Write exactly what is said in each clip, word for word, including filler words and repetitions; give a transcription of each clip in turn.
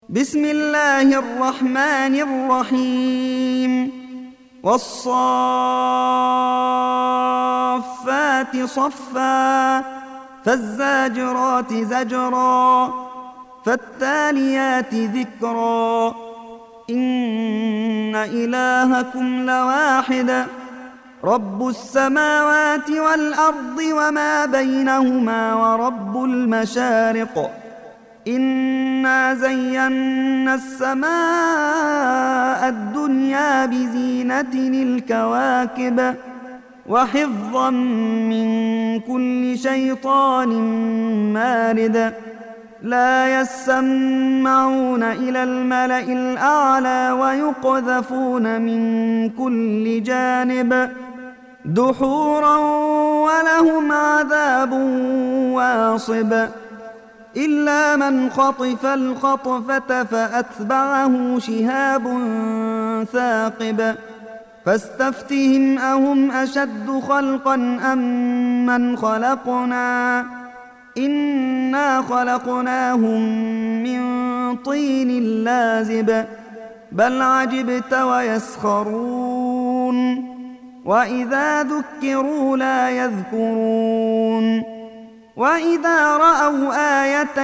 بسم الله الرحمن الرحيم والصافات صفا فالزاجرات زجرا فالتاليات ذكرا إن إلهكم لواحد رب السماوات والأرض وما بينهما ورب المشارق إنا زينا السماء الدنيا بزينة الكواكب وحفظا من كل شيطان مارد لا يسمعون إلى الملأ الأعلى ويقذفون من كل جانب دحورا ولهم عذاب واصب إلا من خطف الخطفة فأتبعه شهاب ثاقب فاستفتهم أهم أشد خلقا أم من خلقنا إنا خلقناهم من طين لازب بل عجبت ويسخرون وإذا ذكروا لا يذكرون وإذا رأوا آية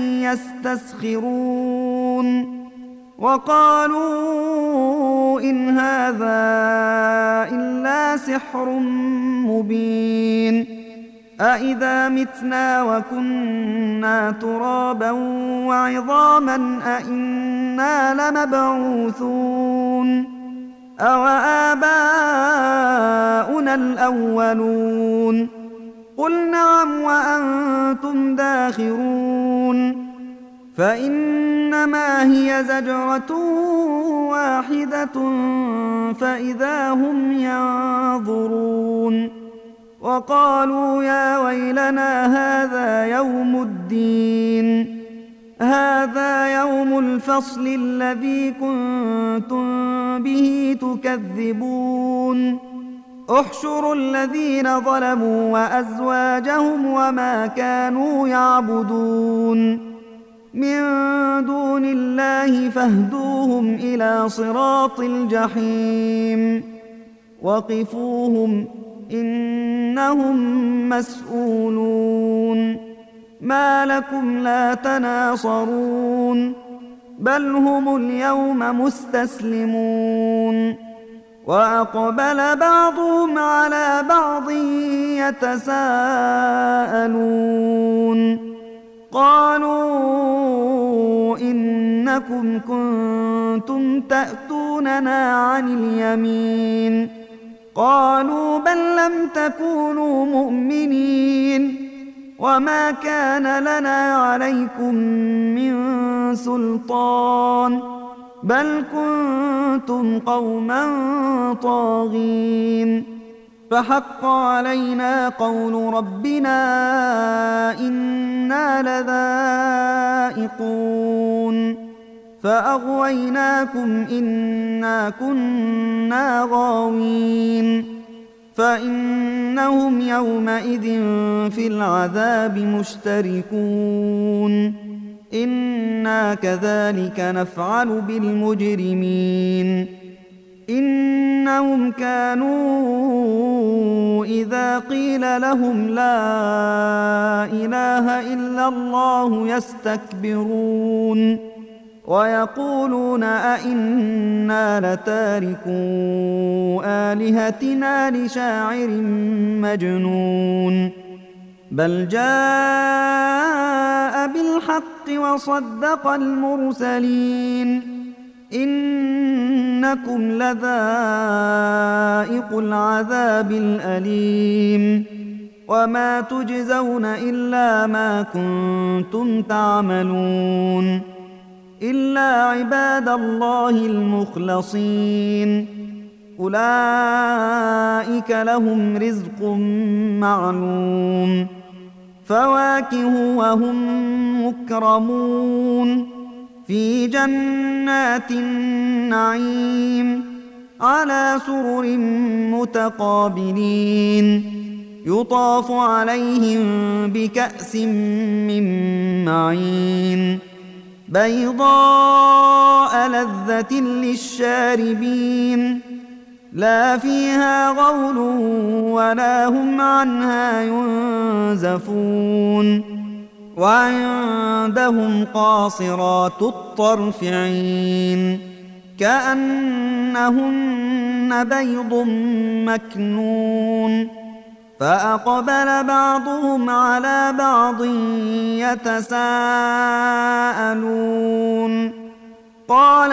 يستسخرون وقالوا إن هذا إلا سحر مبين أإذا متنا وكنا ترابا وعظاما أإنا لمبعوثون أو آباؤنا الأولون قل نعم وأنتم داخرون فإنما هي زجرة واحدة فإذا هم ينظرون وقالوا يا ويلنا هذا يوم الدين هذا يوم الفصل الذي كنتم به تكذبون احشروا الذين ظلموا وأزواجهم وما كانوا يعبدون من دون الله فاهدوهم إلى صراط الجحيم وقفوهم إنهم مسؤولون ما لكم لا تناصرون بل هم اليوم مستسلمون وأقبل بعضهم على بعض يتساءلون قالوا إنكم كنتم تأتوننا عن اليمين قالوا بل لم تكونوا مؤمنين وما كان لنا عليكم من سلطان بل كنتم قوما طاغين فحق علينا قول ربنا إنا لذائقون فأغويناكم إنا كنا غاوين فإنهم يومئذ في العذاب مشتركون إنا كذلك نفعل بالمجرمين إنهم كانوا إذا قيل لهم لا إله إلا الله يستكبرون ويقولون أئنا لتاركو آلهتنا لشاعر مجنون بل جاء بالحق وصدق المرسلين إنكم لذائق العذاب الأليم وما تجزون إلا ما كنتم تعملون إلا عباد الله المخلصين أولئك لهم رزق معلوم فواكه وهم مكرمون في جنات النعيم على سرر متقابلين يطاف عليهم بكأس من معين بيضاء لذة للشاربين لا فيها غول ولا هم عنها ينزفون وعندهم قاصرات الطرف عين كأنهن بيض مكنون فأقبل بعضهم على بعض يتساءلون قال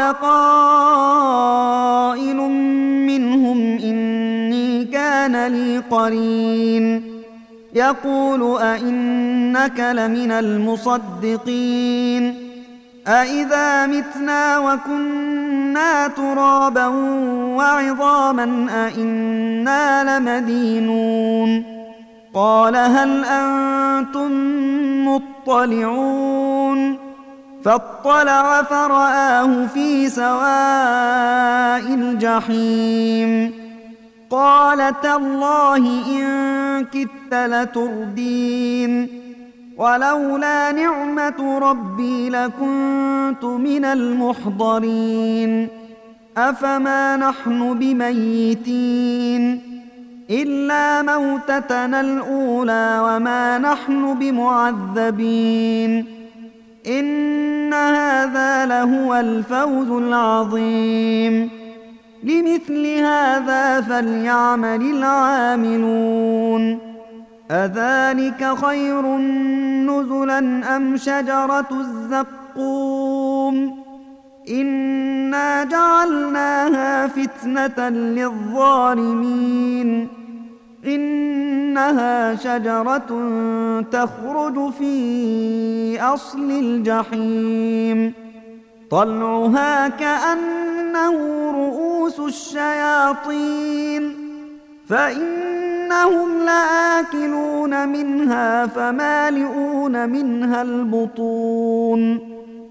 قائل منهم إني كان لي قرين يقول أئنك لمن المصدقين أئذا متنا وكنا ترابا وعظاما أئنا لمدينون قال هل أنتم مطلعون فاطلع فرآه في سواء الجحيم قال تالله إن كدت لتردين ولولا نعمة ربي لكنت من المحضرين أفما نحن بميتين إلا موتتنا الأولى وما نحن بمعذبين إن هذا لهو الفوز العظيم لمثل هذا فليعمل العاملون أذلك خير نزلا أم شجرة الزقوم إنا جعلناها فتنة للظالمين إنها شجرة تخرج في أصل الجحيم طلعها كأنه رؤوس الشياطين فإنهم لآكلون منها فمالئون منها البطون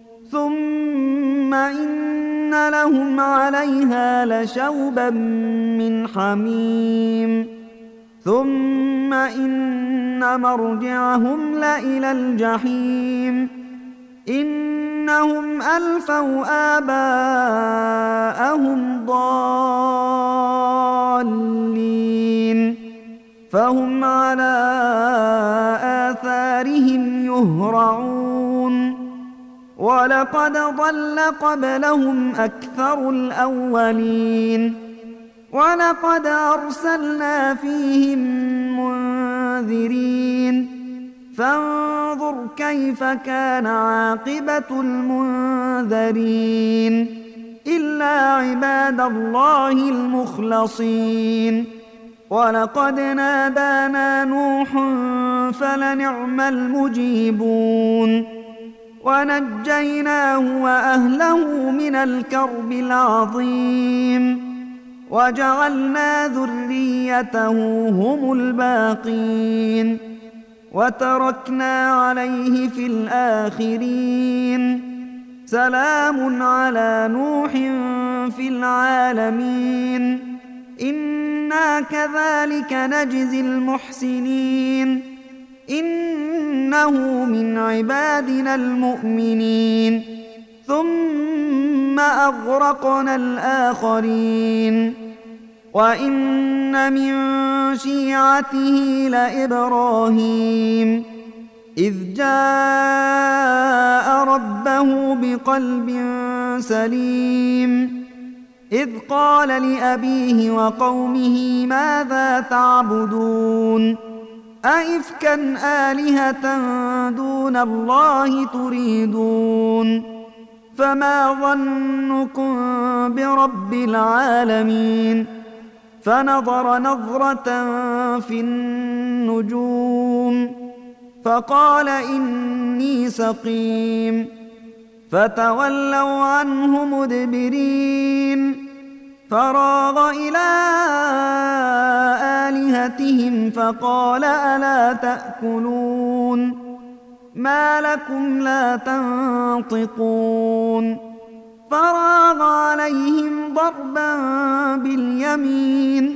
ثم إن لهم عليها لشوبا من حميم ثم إن مرجعهم لإلى الجحيم إنهم ألفوا آباءهم ضالين فهم على آثارهم يهرعون ولقد ضل قبلهم أكثر الأولين ولقد أرسلنا فيهم منذرين فانظر كيف كان عاقبة المنذرين إلا عباد الله المخلصين ولقد نادانا نوح فلنعم المجيبون ونجيناه وأهله من الكرب العظيم وجعلنا ذريته هم الباقين وتركنا عليه في الآخرين سلام على نوح في العالمين إنا كذلك نجزي المحسنين إنه من عبادنا المؤمنين ثم أغرقنا الآخرين وإن من شيعته لإبراهيم إذ جاء ربه بقلب سليم إذ قال لأبيه وقومه ماذا تعبدون أئفكا آلهة دون الله تريدون فما ظنكم برب العالمين فنظر نظرة في النجوم فقال إني سقيم فتولوا عنه مدبرين فراغ إلى آلهتهم فقال ألا تأكلون ما لكم لا تنطقون فراغ عليهم ضربا باليمين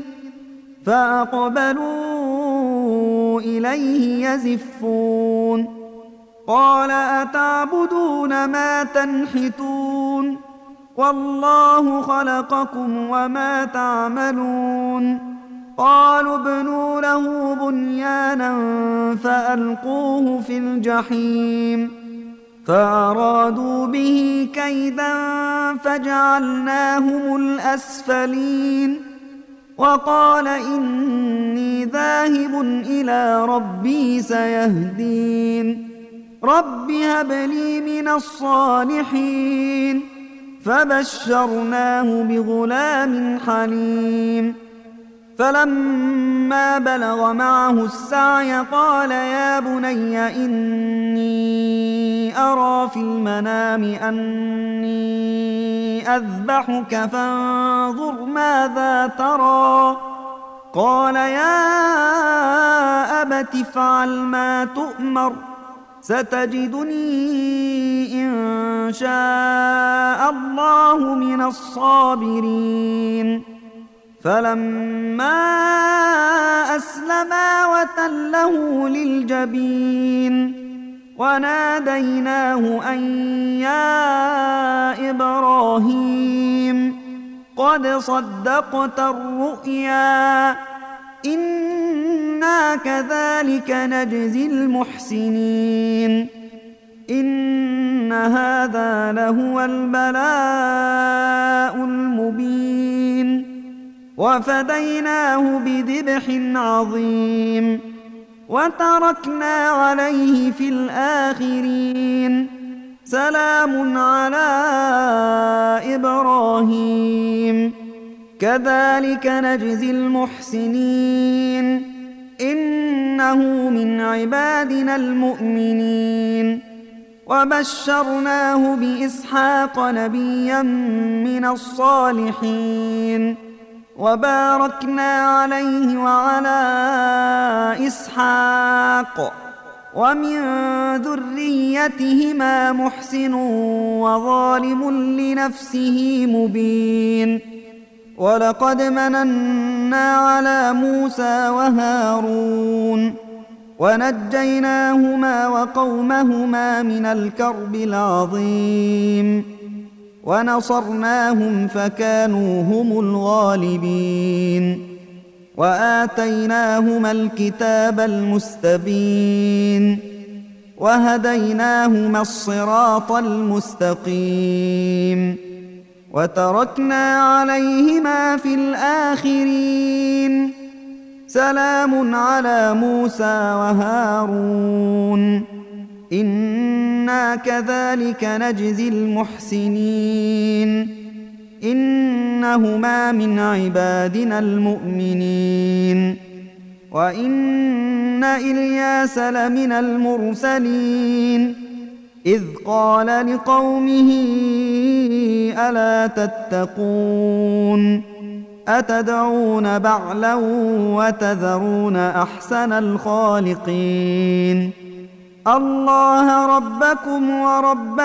فأقبلوا إليه يزفون قال أتعبدون ما تنحتون والله خلقكم وما تعملون قالوا ابنوا له بنيانا فألقوه في الجحيم فأرادوا به كيدا فجعلناهم الأسفلين وقال إني ذاهب إلى ربي سيهدين رب هب لي من الصالحين فبشرناه بغلام حليم فلما بلغ معه السعي قال يا بني إني أرى في المنام أني أذبحك فانظر ماذا ترى قال يا أبت افعل ما تؤمر ستجدني إن شاء الله من الصابرين فلما أسلما وتله للجبين وناديناه أن يا إبراهيم قد صدقت الرؤيا إنا كذلك نجزي المحسنين إن هذا لهو البلاء المبين وفديناه بذبح عظيم وتركنا عليه في الآخرين سلام على إبراهيم كذلك نجزي المحسنين إنه من عبادنا المؤمنين وبشرناه بإسحاق نبيا من الصالحين وباركنا عليه وعلى إسحاق ومن ذريتهما محسن وظالم لنفسه مبين ولقد مننا على موسى وهارون ونجيناهما وقومهما من الكرب العظيم ونصرناهم فكانوا هم الغالبين وآتيناهما الكتاب المستبين وهديناهما الصراط المستقيم وتركنا عليهما في الآخرين سلام على موسى وهارون إنا كذلك نجزي المحسنين إنهما من عبادنا المؤمنين وإن إلياس لمن المرسلين إذ قال لقومه ألا تتقون أتدعون بعلا وتذرون أحسن الخالقين الله ربكم ورب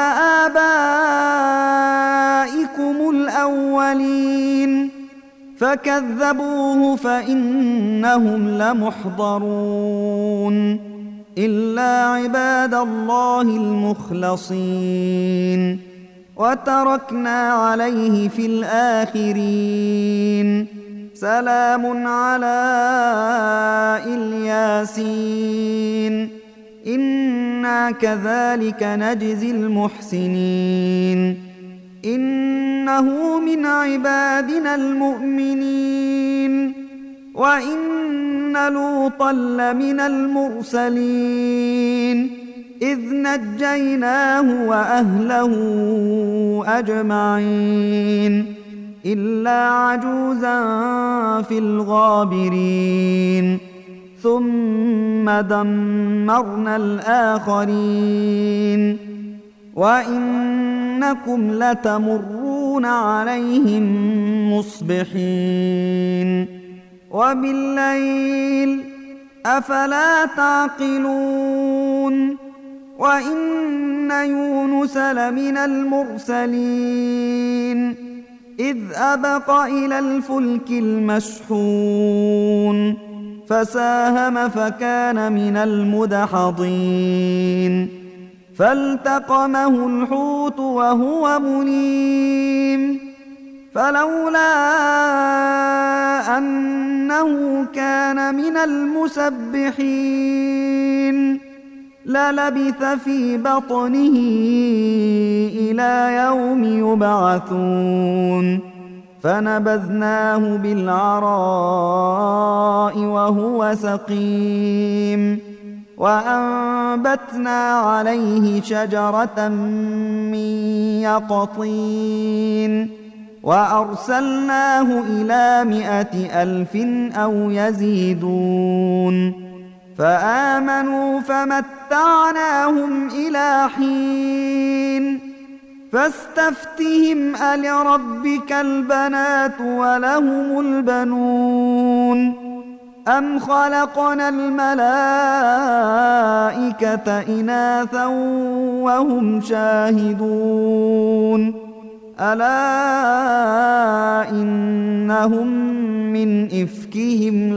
آبائكم الأولين فكذبوه فإنهم لمحضرون إلا عباد الله المخلصين وتركنا عليه في الآخرين سلام على الياسين إنا كذلك نجزي المحسنين إنه من عبادنا المؤمنين وإن لوطا لمن المرسلين إذ نجيناه وأهله أجمعين إلا عجوزا في الغابرين ثم دمرنا الآخرين وإنكم لتمرون عليهم مصبحين وبالليل أفلا تعقلون وإن يونس لمن المرسلين إذ أبق إلى الفلك المشحون فساهم فكان من المدحضين فالتقمه الحوت وهو مليم فلولا أنه كان من المسبحين للبث في بطنه إلى يوم يبعثون فنبذناه بالعراء وهو سقيم وأنبتنا عليه شجرة من يقطين وأرسلناه إلى مائة ألف أو يزيدون فآمنوا فمتعناهم إلى حين فاستفتهم ألربك البنات ولهم البنون أم خلقنا الملائكة إناثا وهم شاهدون ألا إنهم من إفكهم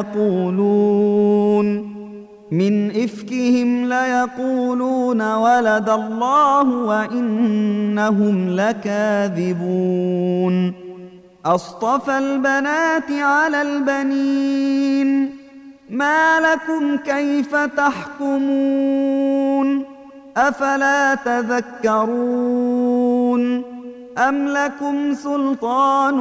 ليقولون من إفكهم ليقولون ولد الله وإنهم لكاذبون أصطفى البنات على البنين ما لكم كيف تحكمون أفلا تذكرون أم لكم سلطان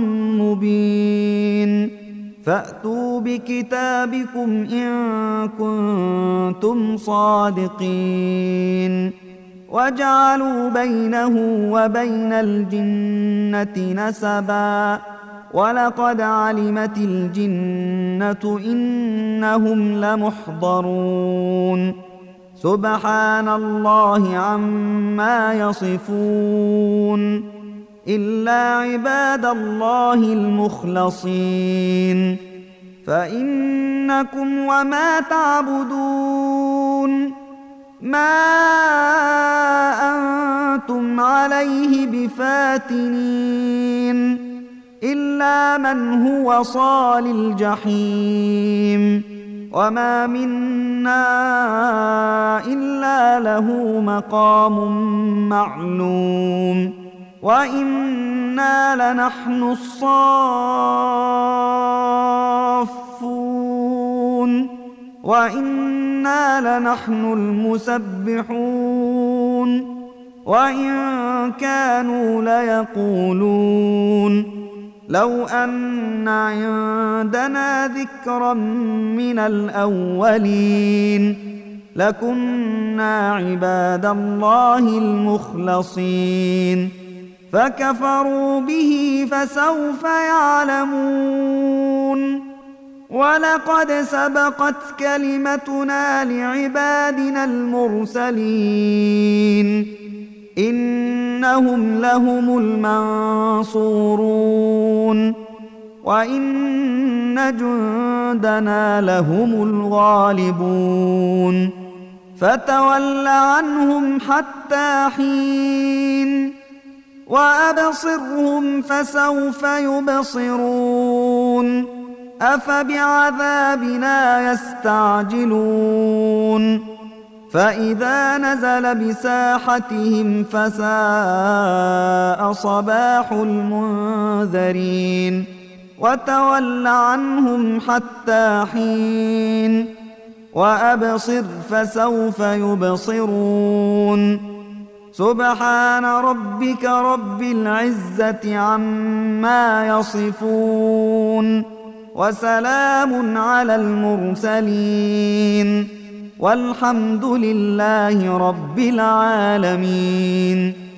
مبين فأتوا بكتابكم إن كنتم صادقين وجعلوا بينه وبين الجنة نسبا ولقد علمت الجنة إنهم لمحضرون سبحان الله عما يصفون إلا عباد الله المخلصين فإنكم وما تعبدون ما أنتم عليه بفاتنين إلا من هو صال الجحيم وما منا إلا له مقام معلوم وإنا لنحن الصافون وإنا لنحن المسبحون وإن كانوا ليقولون لو أن عندنا ذكرا من الأولين لكنا عباد الله المخلصين فكفروا به فسوف يعلمون ولقد سبقت كلمتنا لعبادنا المرسلين إنهم لهم المنصورون وإن جندنا لهم الغالبون فتول عنهم حتى حين وأبصرهم فسوف يبصرون أفبعذابنا يستعجلون فإذا نزل بساحتهم فساء صباح المنذرين وتول عنهم حتى حين وأبصر فسوف يبصرون سبحان ربك رب العزة عما يصفون وسلام على المرسلين والحمد لله رب العالمين.